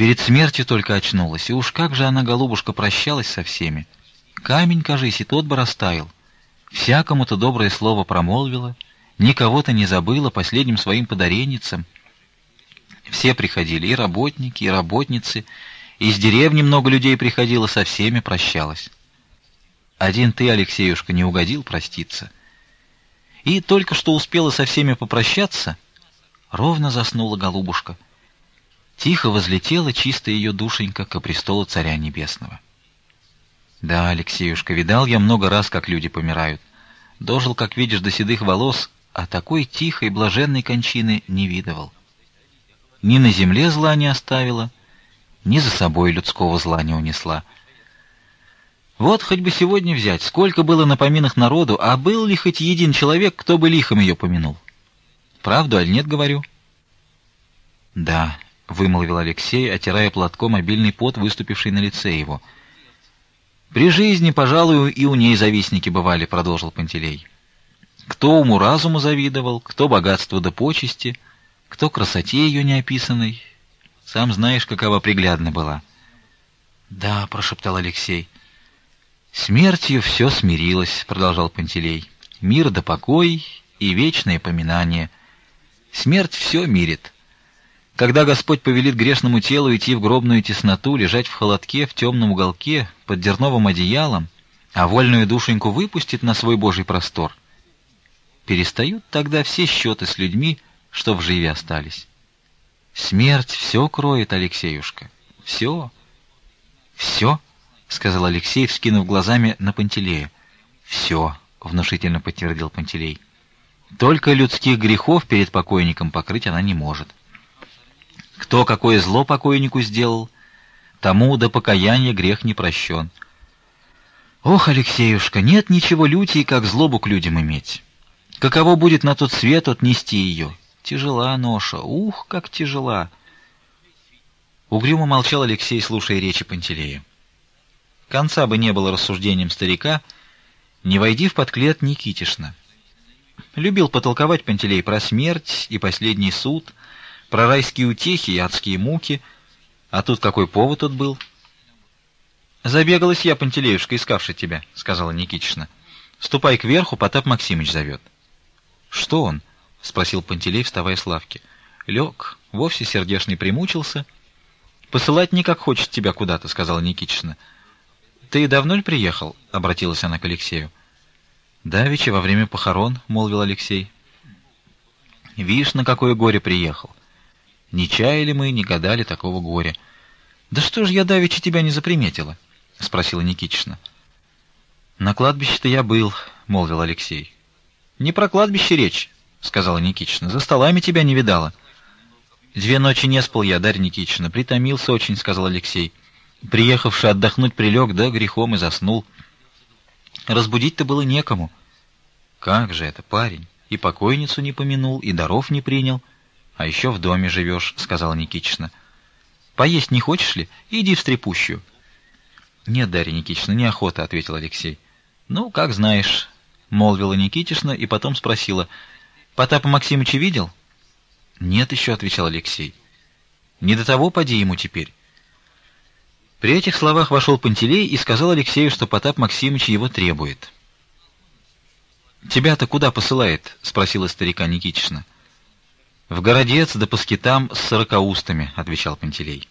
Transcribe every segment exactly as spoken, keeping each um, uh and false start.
Перед смертью только очнулась, и уж как же она, голубушка, прощалась со всеми. Камень, кажись, и тот бы растаял. Всякому-то доброе слово промолвила, никого-то не забыла последним своим подоренницам. Все приходили, и работники, и работницы, из деревни много людей приходило, со всеми прощалась. Один ты, Алексеюшка, не угодил проститься. И только что успела со всеми попрощаться, ровно заснула голубушка. Тихо возлетела чистая ее душенька ко престолу Царя Небесного. Да, Алексеюшка, видал я много раз, как люди помирают. Дожил, как видишь, до седых волос, а такой тихой, блаженной кончины не видывал. Ни на земле зла не оставила, ни за собой людского зла не унесла. Вот хоть бы сегодня взять, сколько было на поминах народу, а был ли хоть един человек, кто бы лихом ее помянул? Правду, аль нет, говорю? Да, — вымолвил Алексей, отирая платком обильный пот, выступивший на лице его. При жизни, пожалуй, и у ней завистники бывали, — продолжил Пантелей. Кто уму-разуму завидовал, кто богатству да почести, кто красоте ее неописанной. Сам знаешь, какова приглядна была. Да, — прошептал Алексей. Смертью все смирилось, — продолжал Пантелей. Мир да покой и вечное поминание. Смерть все мирит. Когда Господь повелит грешному телу идти в гробную тесноту, лежать в холодке, в темном уголке, под дерновым одеялом, а вольную душеньку выпустит на свой Божий простор, перестают тогда все счеты с людьми, что в живе остались. Смерть все кроет, Алексеюшка, все. Все, — сказал Алексей, вскинув глазами на Пантелея. Все, — внушительно подтвердил Пантелей. Только людских грехов перед покойником покрыть она не может. Кто какое зло покойнику сделал, тому до покаяния грех не прощен. Ох, Алексеюшка, нет ничего лютей, как злобу к людям иметь. Каково будет на тот свет отнести ее? Тяжела ноша, ух, как тяжела. Угрюмо молчал Алексей, слушая речи Пантелея. Конца бы не было рассуждением старика, не войди в подклет Никитишна. Любил потолковать Пантелей про смерть и последний суд, про райские утехи и адские муки, а тут какой повод тут был? «Забегалась я, Пантелеюшка, искавши тебя», — сказала Никитишна. «Ступай кверху, Потап Максимыч зовет». «Что он?» — спросил Пантелей, вставая с лавки. «Лег, вовсе сердешный примучился». «Посылать никак хочет тебя куда-то», — сказала Никитишна. «Ты давно ли приехал?» — обратилась она к Алексею. «Давеча, во время похорон», — молвил Алексей. «Вишь, на какое горе приехал. Не чаяли мы, не гадали такого горя». «Да что ж я давеча тебя не заприметила?» — спросила Никитишна. «На кладбище-то я был», — молвил Алексей. «Не про кладбище речь», — сказала Никитишна. «За столами тебя не видала». «Две ночи не спал я, Дарья Никитична, притомился очень», — сказал Алексей. «Приехавши отдохнуть прилег, да грехом и заснул. Разбудить-то было некому». «Как же это, парень? И покойницу не помянул, и даров не принял, а еще в доме живешь», — сказала Никитична. «Поесть не хочешь ли? Иди в стрепущую». «Нет, Дарья Никитична, неохота», — ответил Алексей. «Ну, как знаешь», — молвила Никитична и потом спросила. «Потапа Максимыча видел?» «Нет еще», — отвечал Алексей. «Не до того поди ему теперь». При этих словах вошел Пантелей и сказал Алексею, что Потап Максимыч его требует. «Тебя-то куда посылает?» — спросила старика Никитична. «В городец да по скитам с сорокаустами», — отвечал Пантелей.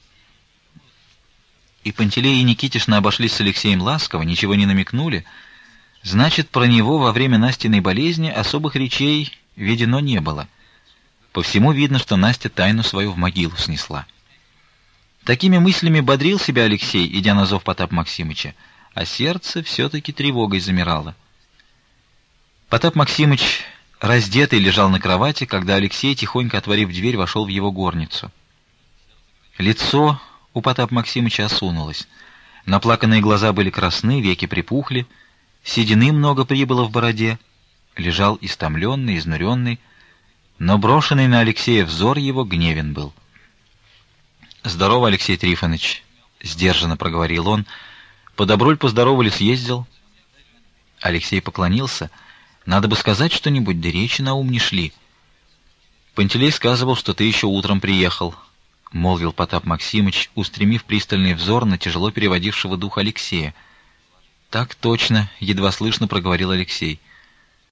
И Пантелей и Никитишна обошлись с Алексеем ласково, ничего не намекнули. Значит, про него во время Настиной болезни особых речей видено не было. По всему видно, что Настя тайну свою в могилу снесла. Такими мыслями бодрил себя Алексей, идя на зов Потапа Максимыча, а сердце все-таки тревогой замирало. Потап Максимыч, раздетый, лежал на кровати, когда Алексей, тихонько отворив дверь, вошел в его горницу. Лицо у Потапа Максимыча осунулось. Наплаканные глаза были красны, веки припухли, седины много прибыло в бороде. Лежал истомленный, изнуренный, но брошенный на Алексея взор его гневен был. «Здорово, Алексей Трифонович», — сдержанно проговорил он. «По добру ль, по здорову ли съездил?» Алексей поклонился. «Надо бы сказать что-нибудь, да речи на ум не шли». «Пантелей сказывал, что ты еще утром приехал». — молвил Потап Максимыч, устремив пристальный взор на тяжело переводившего дух Алексея. «Так точно», — едва слышно проговорил Алексей.